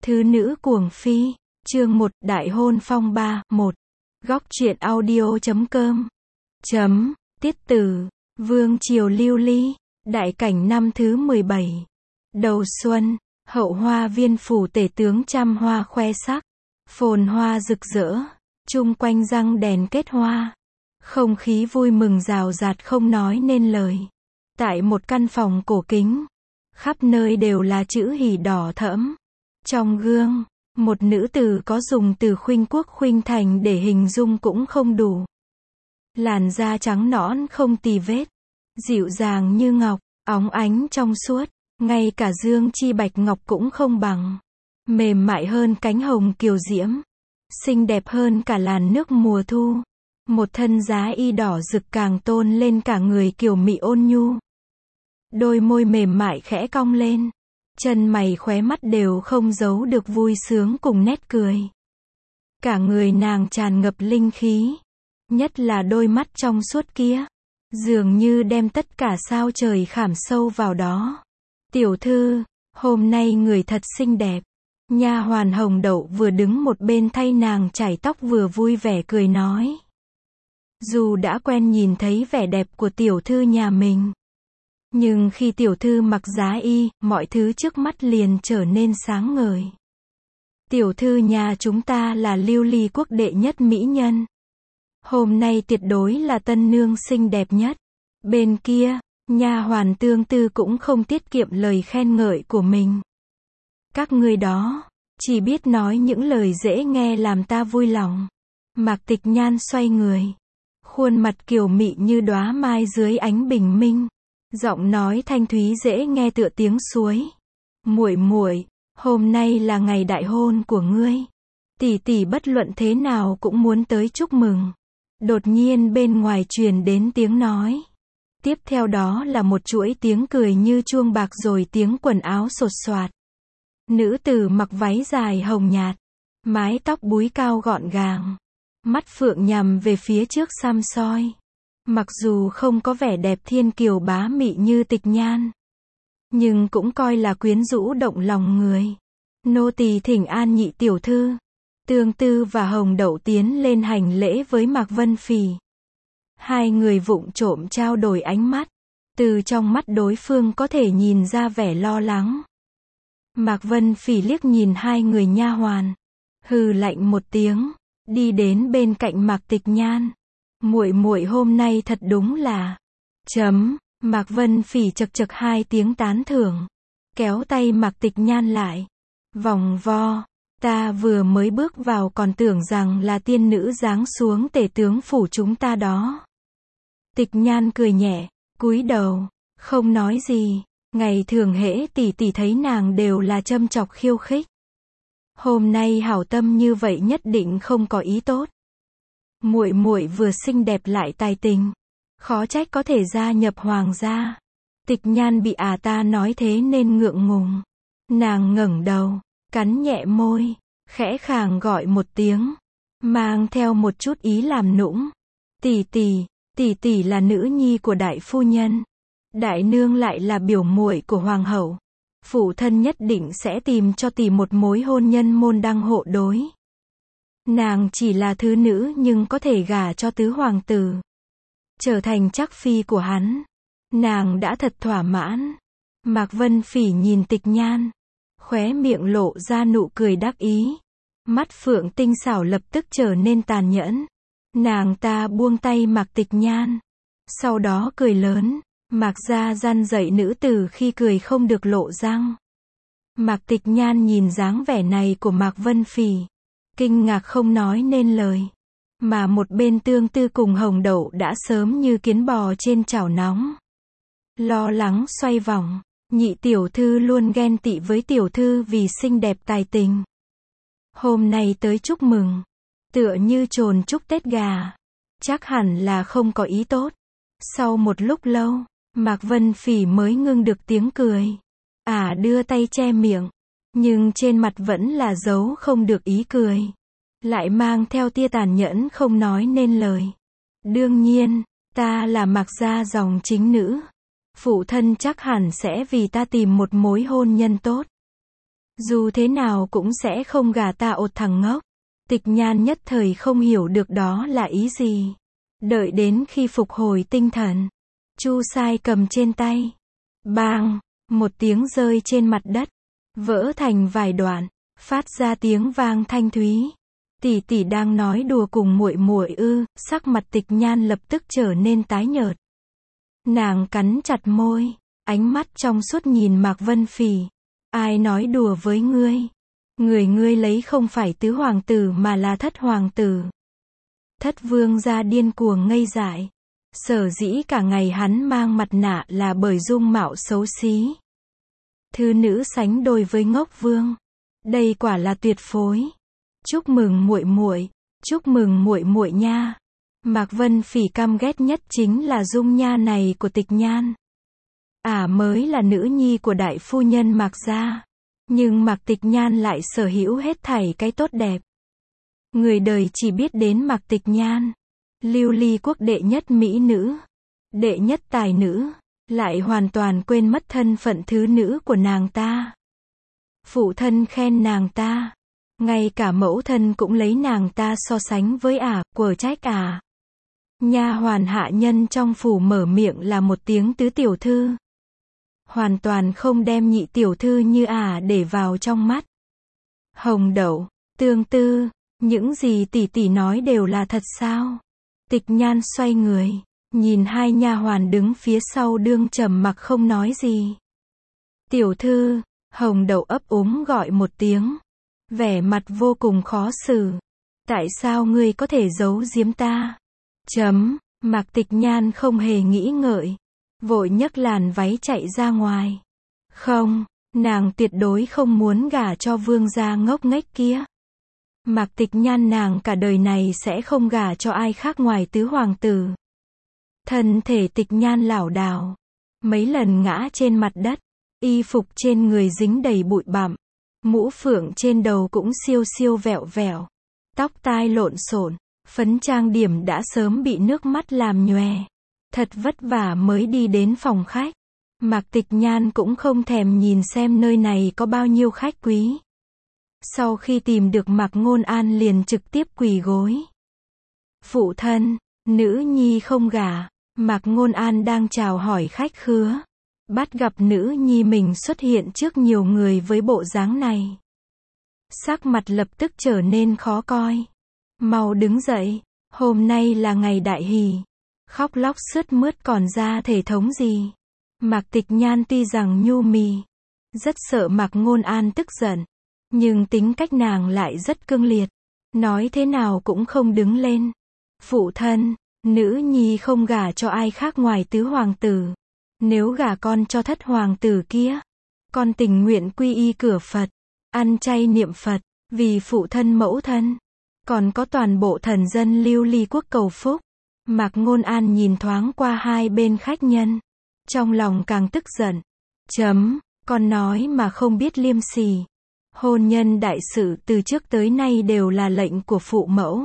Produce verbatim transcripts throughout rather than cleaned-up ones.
Thứ nữ cuồng phi, chương một, đại hôn phong ba, một. Góc truyện audio chấm com. Chấm, tiết tử, vương triều lưu ly, đại cảnh năm thứ mười bảy. Đầu xuân, hậu hoa viên phủ tể tướng trăm hoa khoe sắc, phồn hoa rực rỡ, chung quanh răng đèn kết hoa. Không khí vui mừng rào rạt không nói nên lời. Tại một căn phòng cổ kính, khắp nơi đều là chữ hỉ đỏ thẫm. Trong gương, một nữ tử có dùng từ khuynh quốc khuynh thành để hình dung cũng không đủ. Làn da trắng nõn không tì vết, dịu dàng như ngọc, óng ánh trong suốt, ngay cả dương chi bạch ngọc cũng không bằng. Mềm mại hơn cánh hồng kiều diễm, xinh đẹp hơn cả làn nước mùa thu. Một thân giá y đỏ rực càng tôn lên cả người kiều mị ôn nhu. Đôi môi mềm mại khẽ cong lên, chân mày khóe mắt đều không giấu được vui sướng cùng nét cười. Cả người nàng tràn ngập linh khí, nhất là đôi mắt trong suốt kia, dường như đem tất cả sao trời khảm sâu vào đó. Tiểu thư, hôm nay người thật xinh đẹp. Nha hoàn Hồng Đậu vừa đứng một bên thay nàng chải tóc vừa vui vẻ cười nói. Dù đã quen nhìn thấy vẻ đẹp của tiểu thư nhà mình, nhưng khi tiểu thư mặc giá y, mọi thứ trước mắt liền trở nên sáng ngời. Tiểu thư nhà chúng ta là lưu ly quốc đệ nhất mỹ nhân. Hôm nay tuyệt đối là tân nương xinh đẹp nhất. Bên kia, nha hoàn Tương Tư cũng không tiết kiệm lời khen ngợi của mình. Các ngươi đó, chỉ biết nói những lời dễ nghe làm ta vui lòng. Mạc Tịch Nhan xoay người, khuôn mặt kiều mị như đóa mai dưới ánh bình minh. Giọng nói thanh thúy dễ nghe tựa tiếng suối. Muội muội, hôm nay là ngày đại hôn của ngươi. Tỷ tỷ bất luận thế nào cũng muốn tới chúc mừng. Đột nhiên bên ngoài truyền đến tiếng nói. Tiếp theo đó là một chuỗi tiếng cười như chuông bạc rồi tiếng quần áo xột xoạt. Nữ tử mặc váy dài hồng nhạt, mái tóc búi cao gọn gàng, mắt phượng nhằm về phía trước xăm soi. Mặc dù không có vẻ đẹp thiên kiều bá mị như Tịch Nhan, nhưng cũng coi là quyến rũ động lòng người. Nô tỳ thỉnh an nhị tiểu thư. Tương Tư và Hồng Đậu tiến lên hành lễ với Mạc Vân Phỉ. Hai người vụng trộm trao đổi ánh mắt. Từ trong mắt đối phương có thể nhìn ra vẻ lo lắng. Mạc Vân Phỉ liếc nhìn hai người nha hoàn, hừ lạnh một tiếng, đi đến bên cạnh Mạc Tịch Nhan. Muội muội hôm nay thật đúng là. Chấm, Mạc Vân Phỉ chậc chậc hai tiếng tán thưởng, kéo tay Mạc Tịch Nhan lại. Vòng vo, ta vừa mới bước vào còn tưởng rằng là tiên nữ giáng xuống tể tướng phủ chúng ta đó. Tịch Nhan cười nhẹ, cúi đầu, không nói gì. Ngày thường hễ tỷ tỷ thấy nàng đều là châm chọc khiêu khích. Hôm nay hảo tâm như vậy nhất định không có ý tốt. Muội muội vừa xinh đẹp lại tài tình, khó trách có thể gia nhập hoàng gia. Tịch Nhan bị à ta nói thế nên ngượng ngùng. Nàng ngẩng đầu, cắn nhẹ môi, khẽ khàng gọi một tiếng, mang theo một chút ý làm nũng. Tỷ tỷ, tỷ tỷ là nữ nhi của đại phu nhân. Đại nương lại là biểu muội của hoàng hậu. Phụ thân nhất định sẽ tìm cho tỷ một mối hôn nhân môn đăng hộ đối. Nàng chỉ là thứ nữ nhưng có thể gả cho tứ hoàng tử, trở thành trắc phi của hắn. Nàng đã thật thỏa mãn. Mạc Vân Phỉ nhìn Tịch Nhan, khóe miệng lộ ra nụ cười đắc ý. Mắt phượng tinh xảo lập tức trở nên tàn nhẫn. Nàng ta buông tay Mạc Tịch Nhan, sau đó cười lớn. Mạc gia răn dạy nữ tử khi cười không được lộ răng. Mạc Tịch Nhan nhìn dáng vẻ này của Mạc Vân Phỉ, kinh ngạc không nói nên lời. Mà một bên Tương Tư cùng Hồng Đậu đã sớm như kiến bò trên chảo nóng, lo lắng xoay vòng. Nhị tiểu thư luôn ghen tị với tiểu thư vì xinh đẹp tài tình. Hôm nay tới chúc mừng, tựa như trồn chúc Tết gà, chắc hẳn là không có ý tốt. Sau một lúc lâu, Mạc Vân Phỉ mới ngưng được tiếng cười. Ả à, đưa tay che miệng, nhưng trên mặt vẫn là giấu không được ý cười, lại mang theo tia tàn nhẫn không nói nên lời. Đương nhiên, ta là Mạc gia dòng chính nữ. Phụ thân chắc hẳn sẽ vì ta tìm một mối hôn nhân tốt. Dù thế nào cũng sẽ không gả ta ột thằng ngốc. Tịch Nhan nhất thời không hiểu được đó là ý gì. Đợi đến khi phục hồi tinh thần, Chu Sai cầm trên tay. Bang! Một tiếng rơi trên mặt đất. Vỡ thành vài đoạn. Phát ra tiếng vang thanh thúy. Tỷ tỷ đang nói đùa cùng muội muội ư? Sắc mặt Tịch Nhan lập tức trở nên tái nhợt. Nàng cắn chặt môi. Ánh mắt trong suốt nhìn Mạc Vân Phỉ. Ai nói đùa với ngươi? Người ngươi lấy không phải tứ hoàng tử mà là thất hoàng tử. Thất vương gia điên cuồng ngây dại. Sở dĩ cả ngày hắn mang mặt nạ là bởi dung mạo xấu xí. Thư nữ sánh đôi với ngốc vương. Đây quả là tuyệt phối. Chúc mừng muội muội, chúc mừng muội muội nha. Mạc Vân Phỉ căm ghét nhất chính là dung nha này của Tịch Nhan. Ả à mới là nữ nhi của đại phu nhân Mạc gia, nhưng Mạc Tịch Nhan lại sở hữu hết thảy cái tốt đẹp. Người đời chỉ biết đến Mạc Tịch Nhan, lưu ly quốc đệ nhất mỹ nữ, đệ nhất tài nữ, lại hoàn toàn quên mất thân phận thứ nữ của nàng ta. Phụ thân khen nàng ta, ngay cả mẫu thân cũng lấy nàng ta so sánh với Ả, quở trách Ả. Nha hoàn hạ nhân trong phủ mở miệng là một tiếng tứ tiểu thư. Hoàn toàn không đem nhị tiểu thư như Ả để vào trong mắt. Hồng Đậu, Tương Tư, những gì tỷ tỷ nói đều là thật sao? Tịch Nhan xoay người, nhìn hai nha hoàn đứng phía sau đương trầm mặc không nói gì. Tiểu thư, Hồng Đậu ấp úng gọi một tiếng, vẻ mặt vô cùng khó xử. Tại sao ngươi có thể giấu giếm ta? Chấm, Mạc Tịch Nhan không hề nghĩ ngợi, vội nhấc làn váy chạy ra ngoài. Không, nàng tuyệt đối không muốn gả cho vương gia ngốc nghếch kia. Mạc Tịch Nhan nàng cả đời này sẽ không gả cho ai khác ngoài tứ hoàng tử. Thân thể Tịch Nhan lảo đảo, mấy lần ngã trên mặt đất, y phục trên người dính đầy bụi bặm, mũ phượng trên đầu cũng siêu siêu vẹo vẹo, tóc tai lộn xộn, phấn trang điểm đã sớm bị nước mắt làm nhòe. Thật vất vả mới đi đến phòng khách. Mạc Tịch Nhan cũng không thèm nhìn xem nơi này có bao nhiêu khách quý. Sau khi tìm được Mạc Ngôn An liền trực tiếp quỳ gối. Phụ thân, nữ nhi không gả. Mạc Ngôn An đang chào hỏi khách khứa. Bắt gặp nữ nhi mình xuất hiện trước nhiều người với bộ dáng này. Sắc mặt lập tức trở nên khó coi. Mau đứng dậy, hôm nay là ngày đại hỷ. Khóc lóc sướt mướt còn ra thể thống gì. Mạc Tịch Nhan tuy rằng nhu mì, rất sợ Mạc Ngôn An tức giận, nhưng tính cách nàng lại rất cương liệt, nói thế nào cũng không đứng lên. Phụ thân, nữ nhi không gả cho ai khác ngoài tứ hoàng tử. Nếu gả con cho thất hoàng tử kia, con tình nguyện quy y cửa Phật, ăn chay niệm Phật, vì phụ thân mẫu thân, còn có toàn bộ thần dân lưu ly quốc cầu phúc. Mạc Ngôn An nhìn thoáng qua hai bên khách nhân, trong lòng càng tức giận. Chấm, con nói mà không biết liêm sỉ. Hôn nhân đại sự từ trước tới nay đều là lệnh của phụ mẫu.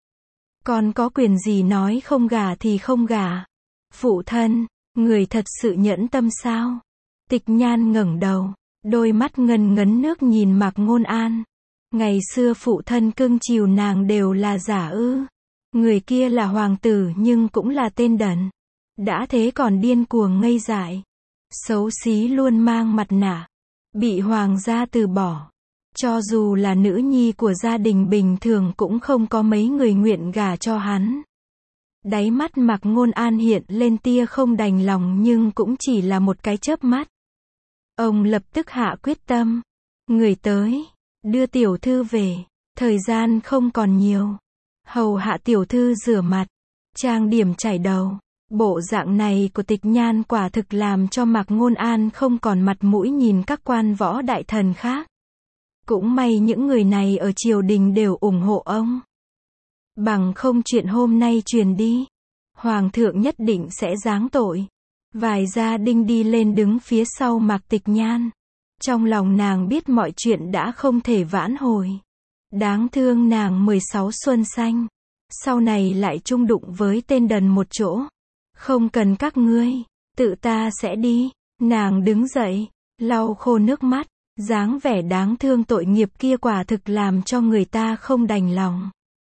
Con có quyền gì nói không gả thì không gả? Phụ thân, người thật sự nhẫn tâm sao? Tịch Nhan ngẩng đầu, đôi mắt ngần ngấn nước nhìn Mạc Ngôn An. Ngày xưa phụ thân cưng chiều nàng đều là giả ư? Người kia là hoàng tử nhưng cũng là tên đần. Đã thế còn điên cuồng ngây dại. Xấu xí luôn mang mặt nạ. Bị hoàng gia từ bỏ. Cho dù là nữ nhi của gia đình bình thường cũng không có mấy người nguyện gả cho hắn. Đáy mắt Mạc Ngôn An hiện lên tia không đành lòng nhưng cũng chỉ là một cái chớp mắt. Ông lập tức hạ quyết tâm. Người tới, đưa tiểu thư về. Thời gian không còn nhiều. Hầu hạ tiểu thư rửa mặt, trang điểm chải đầu. Bộ dạng này của Tịch Nhan quả thực làm cho Mạc Ngôn An không còn mặt mũi nhìn các quan võ đại thần khác. Cũng may những người này ở triều đình đều ủng hộ ông. Bằng không chuyện hôm nay truyền đi, hoàng thượng nhất định sẽ giáng tội. Vài gia đình đi lên đứng phía sau Mạc Tịch Nhan. Trong lòng nàng biết mọi chuyện đã không thể vãn hồi. Đáng thương nàng mười sáu xuân xanh, sau này lại chung đụng với tên đần một chỗ. Không cần các ngươi, tự ta sẽ đi. Nàng đứng dậy, lau khô nước mắt, Dáng vẻ đáng thương tội nghiệp kia quả thực làm cho người ta không đành lòng.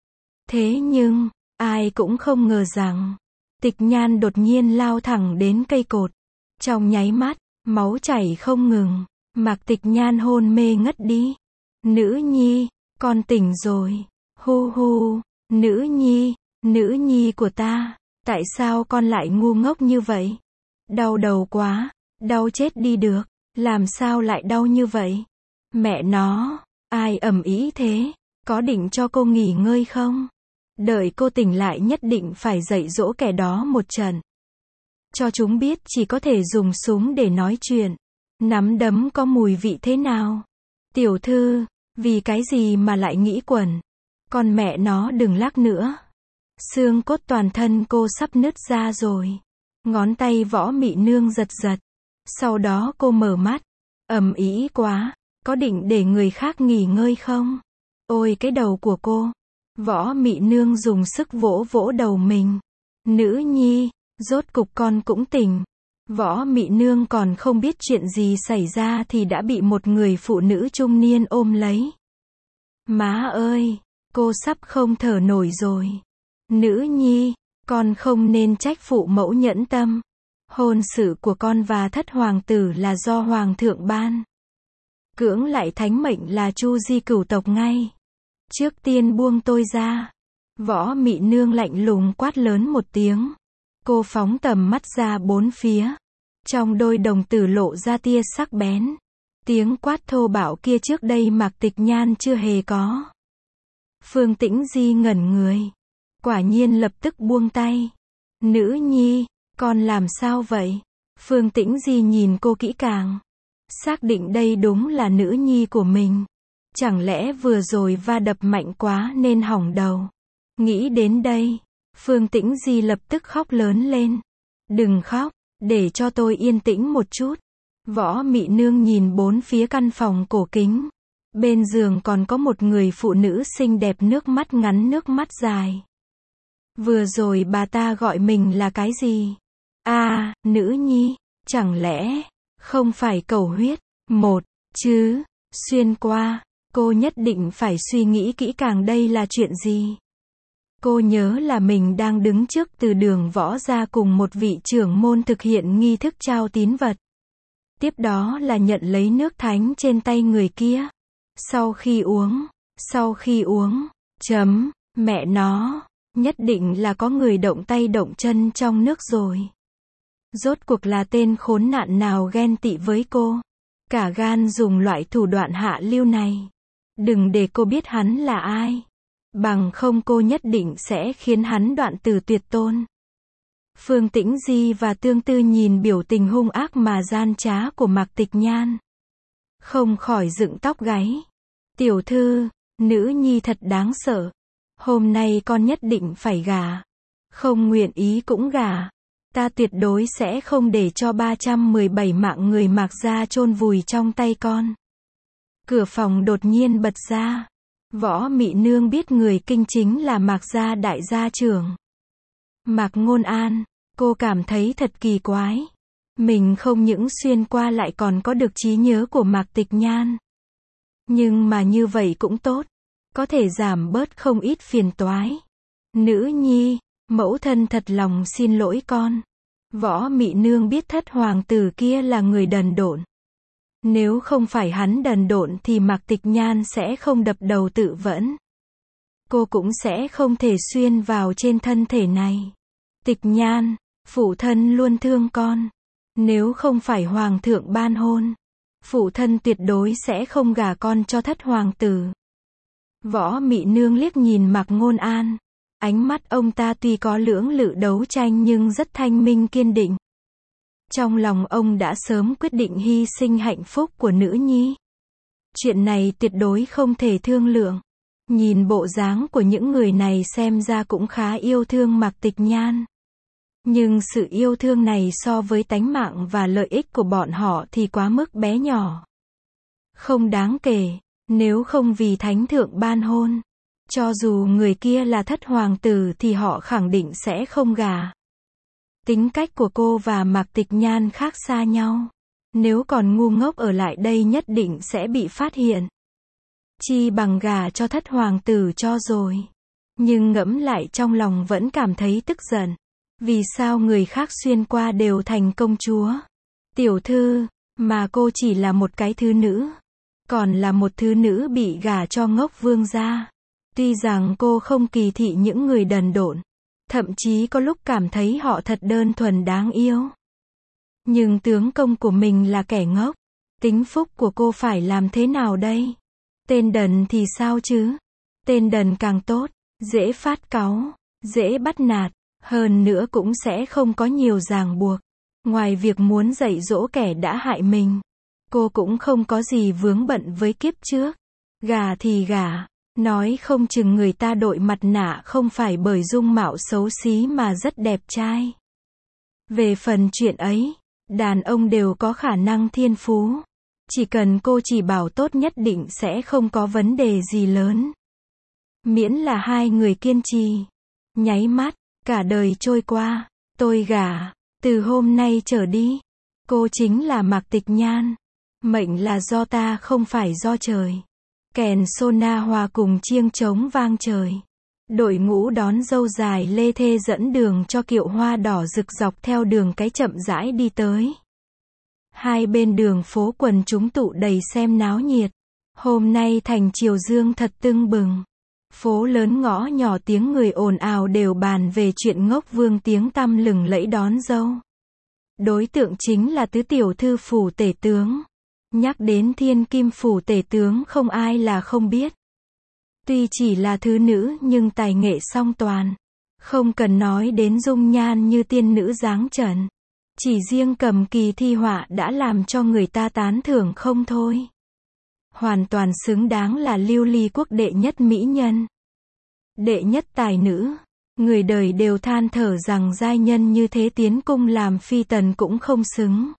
Thế nhưng, ai cũng không ngờ rằng, Tịch Nhan đột nhiên lao thẳng đến cây cột. Trong nháy mắt, máu chảy không ngừng, Mạc Tịch Nhan hôn mê ngất đi. Nữ nhi, con tỉnh rồi. Hu hu, nữ nhi, nữ nhi của ta, tại sao con lại ngu ngốc như vậy? Đau đầu quá, đau chết đi được, làm sao lại đau như vậy? Mẹ nó, ai ầm ĩ thế, có định cho cô nghỉ ngơi không? Đợi cô tỉnh lại nhất định phải dạy dỗ kẻ đó một trận. Cho chúng biết chỉ có thể dùng súng để nói chuyện. Nắm đấm có mùi vị thế nào? Tiểu thư, vì cái gì mà lại nghĩ quẩn? Con mẹ nó đừng lắc nữa. Xương cốt toàn thân cô sắp nứt ra rồi. Ngón tay Võ Mị Nương giật giật. Sau đó cô mở mắt. Ầm ĩ quá, có định để người khác nghỉ ngơi không? Ôi cái đầu của cô. Võ Mị Nương dùng sức vỗ vỗ đầu mình. Nữ nhi, rốt cục con cũng tỉnh. Võ Mị Nương còn không biết chuyện gì xảy ra thì đã bị một người phụ nữ trung niên ôm lấy. Má ơi, cô sắp không thở nổi rồi. Nữ nhi, con không nên trách phụ mẫu nhẫn tâm. Hôn sự của con và thất hoàng tử là do hoàng thượng ban. Cưỡng lại thánh mệnh là Chu Di cửu tộc ngay. Trước tiên buông tôi ra. Võ Mị Nương lạnh lùng quát lớn một tiếng. Cô phóng tầm mắt ra bốn phía. Trong đôi đồng tử lộ ra tia sắc bén. Tiếng quát thô bạo kia trước đây Mạc Tịch Nhan chưa hề có. Phương Tĩnh Di ngẩn người. Quả nhiên lập tức buông tay. Nữ nhi, con làm sao vậy? Phương Tĩnh Di nhìn cô kỹ càng. Xác định đây đúng là nữ nhi của mình. Chẳng lẽ vừa rồi va đập mạnh quá nên hỏng đầu? Nghĩ đến đây, Phương Tĩnh Di lập tức khóc lớn lên. Đừng khóc, để cho tôi yên tĩnh một chút. Võ Mị Nương nhìn bốn phía căn phòng cổ kính. Bên giường còn có một người phụ nữ xinh đẹp, nước mắt ngắn nước mắt dài. Vừa rồi bà ta gọi mình là cái gì? À, nữ nhi, chẳng lẽ không phải cầu huyết một chứ? Xuyên qua, cô nhất định phải suy nghĩ kỹ càng đây là chuyện gì. Cô nhớ là mình đang đứng trước từ đường Võ gia cùng một vị trưởng môn thực hiện nghi thức trao tín vật. Tiếp đó là nhận lấy nước thánh trên tay người kia. Sau khi uống, sau khi uống, chấm, mẹ nó, nhất định là có người động tay động chân trong nước rồi. Rốt cuộc là tên khốn nạn nào ghen tị với cô, cả gan dùng loại thủ đoạn hạ lưu này. Đừng để cô biết hắn là ai. Bằng không cô nhất định sẽ khiến hắn đoạn tử tuyệt tôn. Phương Tĩnh Di và Tương Tư nhìn biểu tình hung ác mà gian trá của Mạc Tịch Nhan. Không khỏi dựng tóc gáy. Tiểu thư, nữ nhi thật đáng sợ. Hôm nay con nhất định phải gả. Không nguyện ý cũng gả. Ta tuyệt đối sẽ không để cho ba trăm mười bảy mạng người Mạc gia chôn vùi trong tay con. Cửa phòng đột nhiên bật ra. Võ Mị Nương biết người kinh chính là Mạc gia đại gia trưởng. Mạc Ngôn An, cô cảm thấy thật kỳ quái. Mình không những xuyên qua lại còn có được trí nhớ của Mạc Tịch Nhan. Nhưng mà như vậy cũng tốt. Có thể giảm bớt không ít phiền toái. Nữ nhi, mẫu thân thật lòng xin lỗi con. Võ Mị Nương biết thất hoàng tử kia là người đần độn. Nếu không phải hắn đần độn thì Mạc Tịch Nhan sẽ không đập đầu tự vẫn. Cô cũng sẽ không thể xuyên vào trên thân thể này. Tịch Nhan, phụ thân luôn thương con. Nếu không phải hoàng thượng ban hôn, phụ thân tuyệt đối sẽ không gả con cho thất hoàng tử. Võ Mị Nương liếc nhìn Mạc Ngôn An. Ánh mắt ông ta tuy có lưỡng lự đấu tranh nhưng rất thanh minh kiên định. Trong lòng ông đã sớm quyết định hy sinh hạnh phúc của nữ nhi. Chuyện này tuyệt đối không thể thương lượng. Nhìn bộ dáng của những người này xem ra cũng khá yêu thương Mạc Tịch Nhan. Nhưng sự yêu thương này so với tánh mạng và lợi ích của bọn họ thì quá mức bé nhỏ. Không đáng kể, nếu không vì thánh thượng ban hôn. Cho dù người kia là thất hoàng tử thì họ khẳng định sẽ không gả. Tính cách của cô và Mạc Tịch Nhan khác xa nhau. Nếu còn ngu ngốc ở lại đây nhất định sẽ bị phát hiện. Chi bằng gả cho thất hoàng tử cho rồi. Nhưng ngẫm lại trong lòng vẫn cảm thấy tức giận. Vì sao người khác xuyên qua đều thành công chúa, tiểu thư, mà cô chỉ là một cái thứ nữ. Còn là một thứ nữ bị gả cho ngốc vương gia. Tuy rằng cô không kỳ thị những người đần độn. Thậm chí có lúc cảm thấy họ thật đơn thuần đáng yêu. Nhưng tướng công của mình là kẻ ngốc. Tính phúc của cô phải làm thế nào đây? Tên đần thì sao chứ? Tên đần càng tốt, dễ phát cáu, dễ bắt nạt, hơn nữa cũng sẽ không có nhiều ràng buộc. Ngoài việc muốn dạy dỗ kẻ đã hại mình, cô cũng không có gì vướng bận với kiếp trước. Gả thì gả, nói không chừng người ta đội mặt nạ không phải bởi dung mạo xấu xí mà rất đẹp trai. Về phần chuyện ấy, đàn ông đều có khả năng thiên phú. Chỉ cần cô chỉ bảo tốt nhất định sẽ không có vấn đề gì lớn. Miễn là hai người kiên trì. Nháy mắt, cả đời trôi qua, tôi gả, từ hôm nay trở đi. Cô chính là Mạc Tịch Nhan. Mệnh là do ta không phải do trời. Kèn sona hòa cùng chiêng trống vang trời. Đội ngũ đón dâu dài lê thê dẫn đường cho kiệu hoa đỏ rực dọc theo đường cái chậm rãi đi tới. Hai bên đường phố quần chúng tụ đầy xem náo nhiệt. Hôm nay thành Triều Dương thật tưng bừng. Phố lớn ngõ nhỏ tiếng người ồn ào đều bàn về chuyện ngốc vương tiếng tăm lừng lẫy đón dâu. Đối tượng chính là tứ tiểu thư phủ tể tướng. Nhắc đến thiên kim phủ tể tướng không ai là không biết. Tuy chỉ là thứ nữ nhưng tài nghệ song toàn. Không cần nói đến dung nhan như tiên nữ dáng trần. Chỉ riêng cầm kỳ thi họa đã làm cho người ta tán thưởng không thôi. Hoàn toàn xứng đáng là lưu ly quốc đệ nhất mỹ nhân. Đệ nhất tài nữ. Người đời đều than thở rằng giai nhân như thế tiến cung làm phi tần cũng không xứng.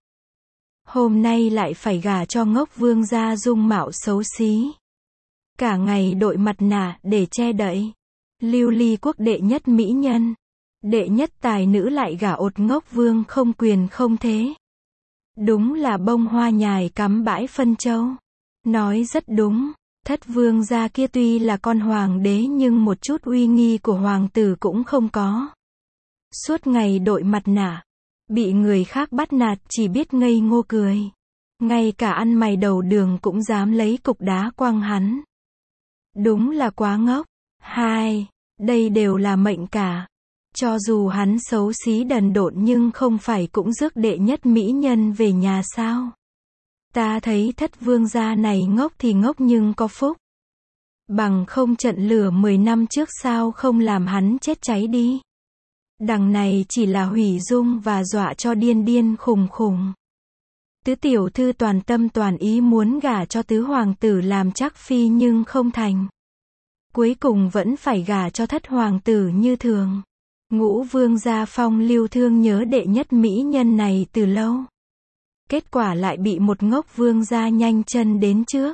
Hôm nay lại phải gả cho ngốc vương gia dung mạo xấu xí. Cả ngày đội mặt nạ để che đậy. Lưu ly quốc đệ nhất mỹ nhân. Đệ nhất tài nữ lại gả ột ngốc vương không quyền không thế. Đúng là bông hoa nhài cắm bãi phân châu. Nói rất đúng, thất vương gia kia tuy là con hoàng đế nhưng một chút uy nghi của hoàng tử cũng không có. Suốt ngày đội mặt nạ, bị người khác bắt nạt chỉ biết ngây ngô cười. Ngay cả ăn mày đầu đường cũng dám lấy cục đá quăng hắn. Đúng là quá ngốc. Hai, đây đều là mệnh cả. Cho dù hắn xấu xí đần độn nhưng không phải cũng rước đệ nhất mỹ nhân về nhà sao? Ta thấy thất vương gia này ngốc thì ngốc nhưng có phúc. Bằng không trận lửa mười năm trước sao không làm hắn chết cháy đi. Đằng này chỉ là hủy dung và dọa cho điên điên khùng khùng. Tứ tiểu thư toàn tâm toàn ý muốn gả cho tứ hoàng tử làm trác phi nhưng không thành. Cuối cùng vẫn phải gả cho thất hoàng tử như thường. Ngũ vương gia Phong Lưu thương nhớ đệ nhất mỹ nhân này từ lâu. Kết quả lại bị một ngốc vương gia nhanh chân đến trước.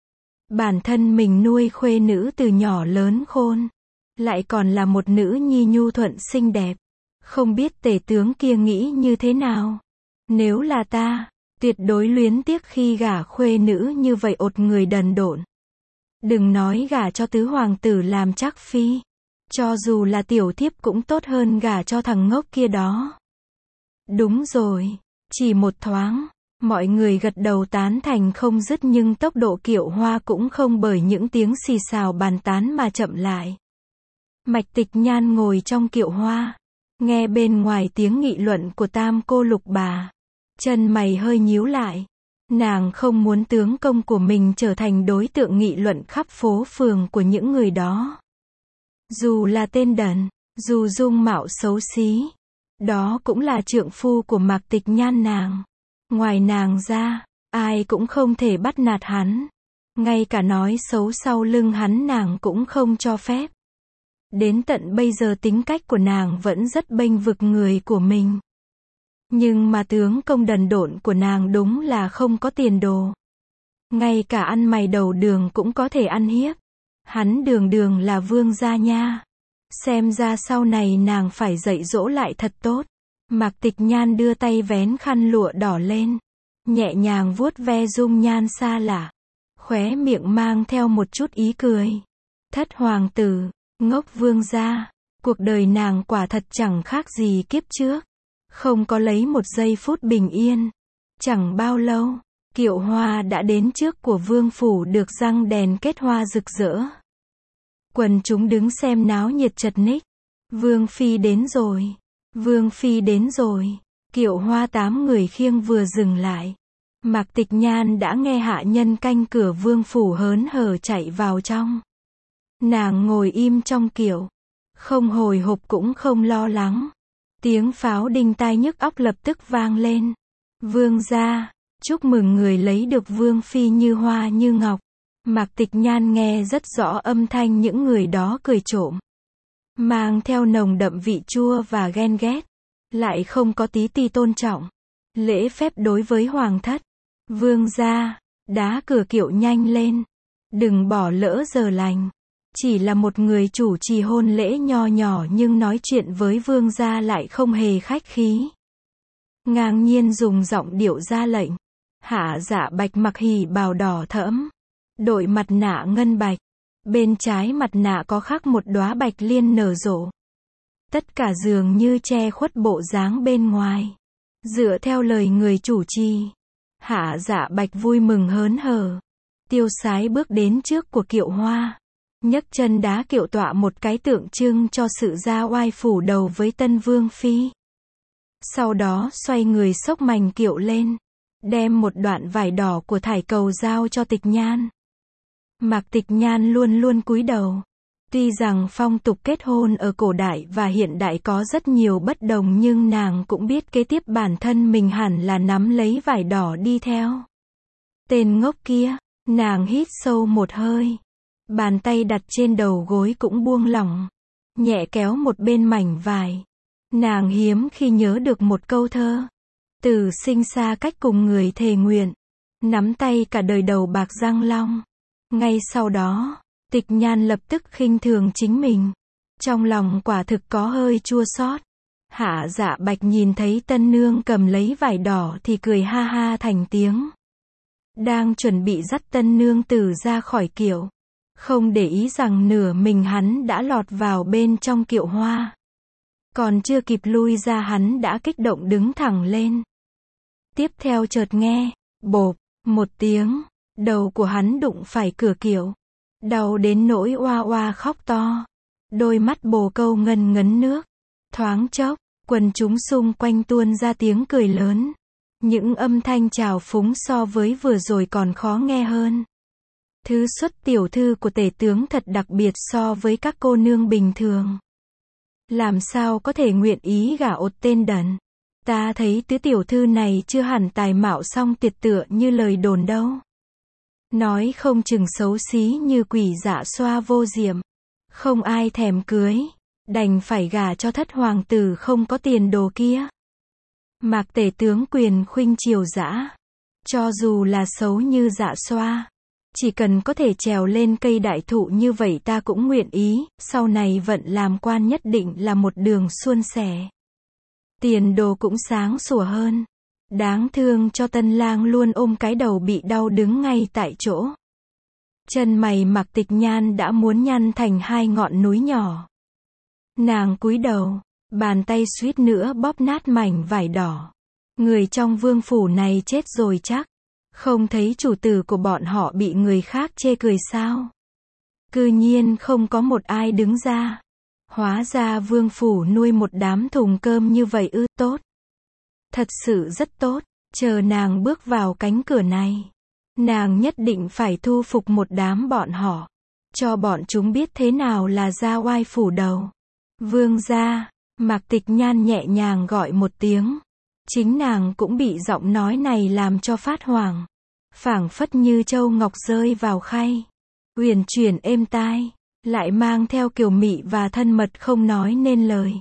Bản thân mình nuôi khuê nữ từ nhỏ lớn khôn. Lại còn là một nữ nhi nhu thuận xinh đẹp. Không biết tể tướng kia nghĩ như thế nào. Nếu là ta, tuyệt đối luyến tiếc khi gả khuê nữ như vậy ột người đần độn. Đừng nói gả cho tứ hoàng tử làm trác phi. Cho dù là tiểu thiếp cũng tốt hơn gả cho thằng ngốc kia đó. Đúng rồi. Chỉ một thoáng, mọi người gật đầu tán thành không dứt nhưng tốc độ kiệu hoa cũng không bởi những tiếng xì xào bàn tán mà chậm lại. Mạch Tịch Nhan ngồi trong kiệu hoa, nghe bên ngoài tiếng nghị luận của tam cô lục bà. Chân mày hơi nhíu lại. Nàng không muốn tướng công của mình trở thành đối tượng nghị luận khắp phố phường của những người đó. Dù là tên đần, dù dung mạo xấu xí. Đó cũng là trượng phu của Mạc Tịch Nhan nàng. Ngoài nàng ra, ai cũng không thể bắt nạt hắn. Ngay cả nói xấu sau lưng hắn nàng cũng không cho phép. Đến tận bây giờ tính cách của nàng vẫn rất bênh vực người của mình. Nhưng mà tướng công đần độn của nàng đúng là không có tiền đồ. Ngay cả ăn mày đầu đường cũng có thể ăn hiếp. Hắn đường đường là vương gia nha. Xem ra sau này nàng phải dạy dỗ lại thật tốt. Mạc Tịch Nhan đưa tay vén khăn lụa đỏ lên. nhẹ nhàng vuốt ve dung nhan xa lạ, khóe miệng mang theo một chút ý cười. Thất hoàng tử, ngốc vương gia, cuộc đời nàng quả thật chẳng khác gì kiếp trước, không có lấy một giây phút bình yên. Chẳng bao lâu, kiệu hoa đã đến trước của vương phủ được răng đèn kết hoa rực rỡ. Quần chúng đứng xem náo nhiệt chật ních. Vương phi đến rồi, vương phi đến rồi. Kiệu hoa tám người khiêng vừa dừng lại. Mạc Tịch Nhan đã nghe hạ nhân canh cửa vương phủ hớn hở chạy vào trong. Nàng ngồi im trong kiệu, không hồi hộp cũng không lo lắng. Tiếng pháo đinh tai nhức óc lập tức vang lên. Vương gia, chúc mừng người lấy được vương phi như hoa như ngọc. Mạc Tịch Nhan nghe rất rõ âm thanh những người đó cười trộm, mang theo nồng đậm vị chua và ghen ghét, lại không có tí ti tôn trọng, lễ phép đối với hoàng thất. Vương gia, đá cửa kiệu nhanh lên, đừng bỏ lỡ giờ lành. Chỉ là một người chủ trì hôn lễ nho nhỏ nhưng nói chuyện với vương gia lại không hề khách khí. Ngang nhiên dùng giọng điệu ra lệnh. Hạ Dạ Bạch mặc hỉ bào đỏ thẫm, đội mặt nạ ngân bạch, bên trái mặt nạ có khắc một đóa bạch liên nở rộ. Tất cả dường như che khuất bộ dáng bên ngoài. Dựa theo lời người chủ trì, Hạ Dạ Bạch vui mừng hớn hở, tiêu sái bước đến trước của kiệu hoa, nhấc chân đá kiệu tọa một cái tượng trưng cho sự ra oai phủ đầu với tân vương phi. Sau đó xoay người xốc mành kiệu lên, đem một đoạn vải đỏ của thải cầu giao cho Tịch Nhan. Mạc Tịch Nhan luôn luôn cúi đầu. Tuy rằng phong tục kết hôn ở cổ đại và hiện đại có rất nhiều bất đồng nhưng nàng cũng biết kế tiếp bản thân mình hẳn là nắm lấy vải đỏ đi theo. Tên ngốc kia, nàng hít sâu một hơi. Bàn tay đặt trên đầu gối cũng buông lỏng, nhẹ kéo một bên mảnh vải. Nàng hiếm khi nhớ được một câu thơ. Từ sinh xa cách cùng người thề nguyện, nắm tay cả đời đầu bạc răng long. Ngay sau đó, Tịch Nhan lập tức khinh thường chính mình. Trong lòng quả thực có hơi chua xót. Hạ Dạ Bạch nhìn thấy tân nương cầm lấy vải đỏ thì cười ha ha thành tiếng. Đang chuẩn bị dắt tân nương tử ra khỏi kiệu, không để ý rằng nửa mình hắn đã lọt vào bên trong kiệu hoa. Còn chưa kịp lui ra hắn đã kích động đứng thẳng lên. Tiếp theo chợt nghe, bộp, một tiếng, đầu của hắn đụng phải cửa kiệu. Đau đến nỗi oa oa khóc to. Đôi mắt bồ câu ngân ngấn nước. Thoáng chốc, quần chúng xung quanh tuôn ra tiếng cười lớn. Những âm thanh trào phúng so với vừa rồi còn khó nghe hơn. Thứ xuất tiểu thư của tể tướng thật đặc biệt so với các cô nương bình thường. Làm sao có thể nguyện ý gả ột tên đần. Ta thấy tứ tiểu thư này chưa hẳn tài mạo song tiệt tựa như lời đồn đâu. Nói không chừng xấu xí như quỷ dạ xoa vô diệm. Không ai thèm cưới, đành phải gả cho thất hoàng tử không có tiền đồ kia. Mạc tể tướng quyền khuynh triều dã. Cho dù là xấu như dạ xoa, chỉ cần có thể trèo lên cây đại thụ như vậy ta cũng nguyện ý, sau này vận làm quan nhất định là một đường suôn sẻ. Tiền đồ cũng sáng sủa hơn. Đáng thương cho tân lang luôn ôm cái đầu bị đau đứng ngay tại chỗ. Chân mày Mạc Tịch Nhan đã muốn nhăn thành hai ngọn núi nhỏ. Nàng cúi đầu, bàn tay suýt nữa bóp nát mảnh vải đỏ. Người trong vương phủ này chết rồi chắc. Không thấy chủ tử của bọn họ bị người khác chê cười sao? Cư nhiên không có một ai đứng ra. Hóa ra vương phủ nuôi một đám thùng cơm như vậy ư, tốt. Thật sự rất tốt, chờ nàng bước vào cánh cửa này. Nàng nhất định phải thu phục một đám bọn họ. Cho bọn chúng biết thế nào là ra oai phủ đầu. Vương gia, Mạc Tịch Nhan nhẹ nhàng gọi một tiếng. Chính nàng cũng bị giọng nói này làm cho phát hoảng. Phảng phất như châu ngọc rơi vào khay. Uyển chuyển êm tai, lại mang theo kiều mị và thân mật không nói nên lời.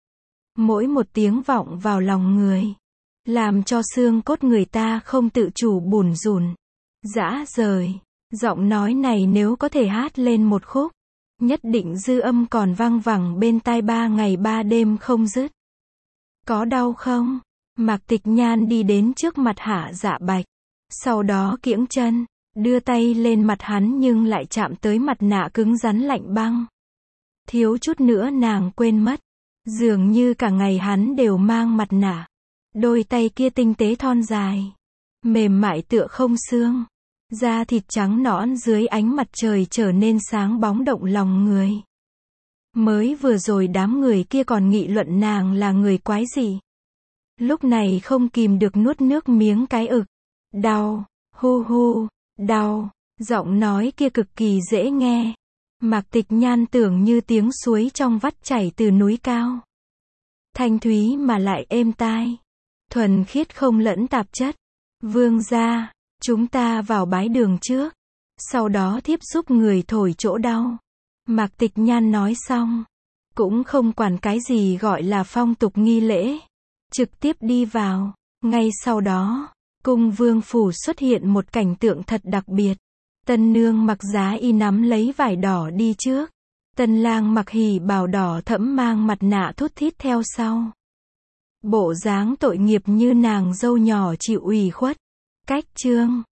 Mỗi một tiếng vọng vào lòng người, làm cho xương cốt người ta không tự chủ bủn rủn, rã rời. Giọng nói này nếu có thể hát lên một khúc, nhất định dư âm còn vang vẳng bên tai ba ngày ba đêm không dứt. Có đau không? Mạc Tịch Nhan đi đến trước mặt Hạ Dạ Bạch. Sau đó kiễng chân, đưa tay lên mặt hắn nhưng lại chạm tới mặt nạ cứng rắn lạnh băng. Thiếu chút nữa nàng quên mất. Dường như cả ngày hắn đều mang mặt nạ. Đôi tay kia tinh tế thon dài. Mềm mại tựa không xương. Da thịt trắng nõn dưới ánh mặt trời trở nên sáng bóng động lòng người. Mới vừa rồi đám người kia còn nghị luận nàng là người quái gì. Lúc này không kìm được nuốt nước miếng cái ực. Đau, hu hu, đau, giọng nói kia cực kỳ dễ nghe. Mạc Tịch Nhan tưởng như tiếng suối trong vắt chảy từ núi cao. Thanh thúy mà lại êm tai. Thuần khiết không lẫn tạp chất. Vương gia, chúng ta vào bái đường trước. Sau đó thiếp giúp người thổi chỗ đau. Mạc Tịch Nhan nói xong. Cũng không quản cái gì gọi là phong tục nghi lễ. Trực tiếp đi vào. Ngay sau đó, cung vương phủ xuất hiện một cảnh tượng thật đặc biệt. Tân nương mặc giá y nắm lấy vải đỏ đi trước. Tân lang mặc hỉ bào đỏ thẫm mang mặt nạ thút thít theo sau. Bộ dáng tội nghiệp như nàng dâu nhỏ chịu ủy khuất. Cách chương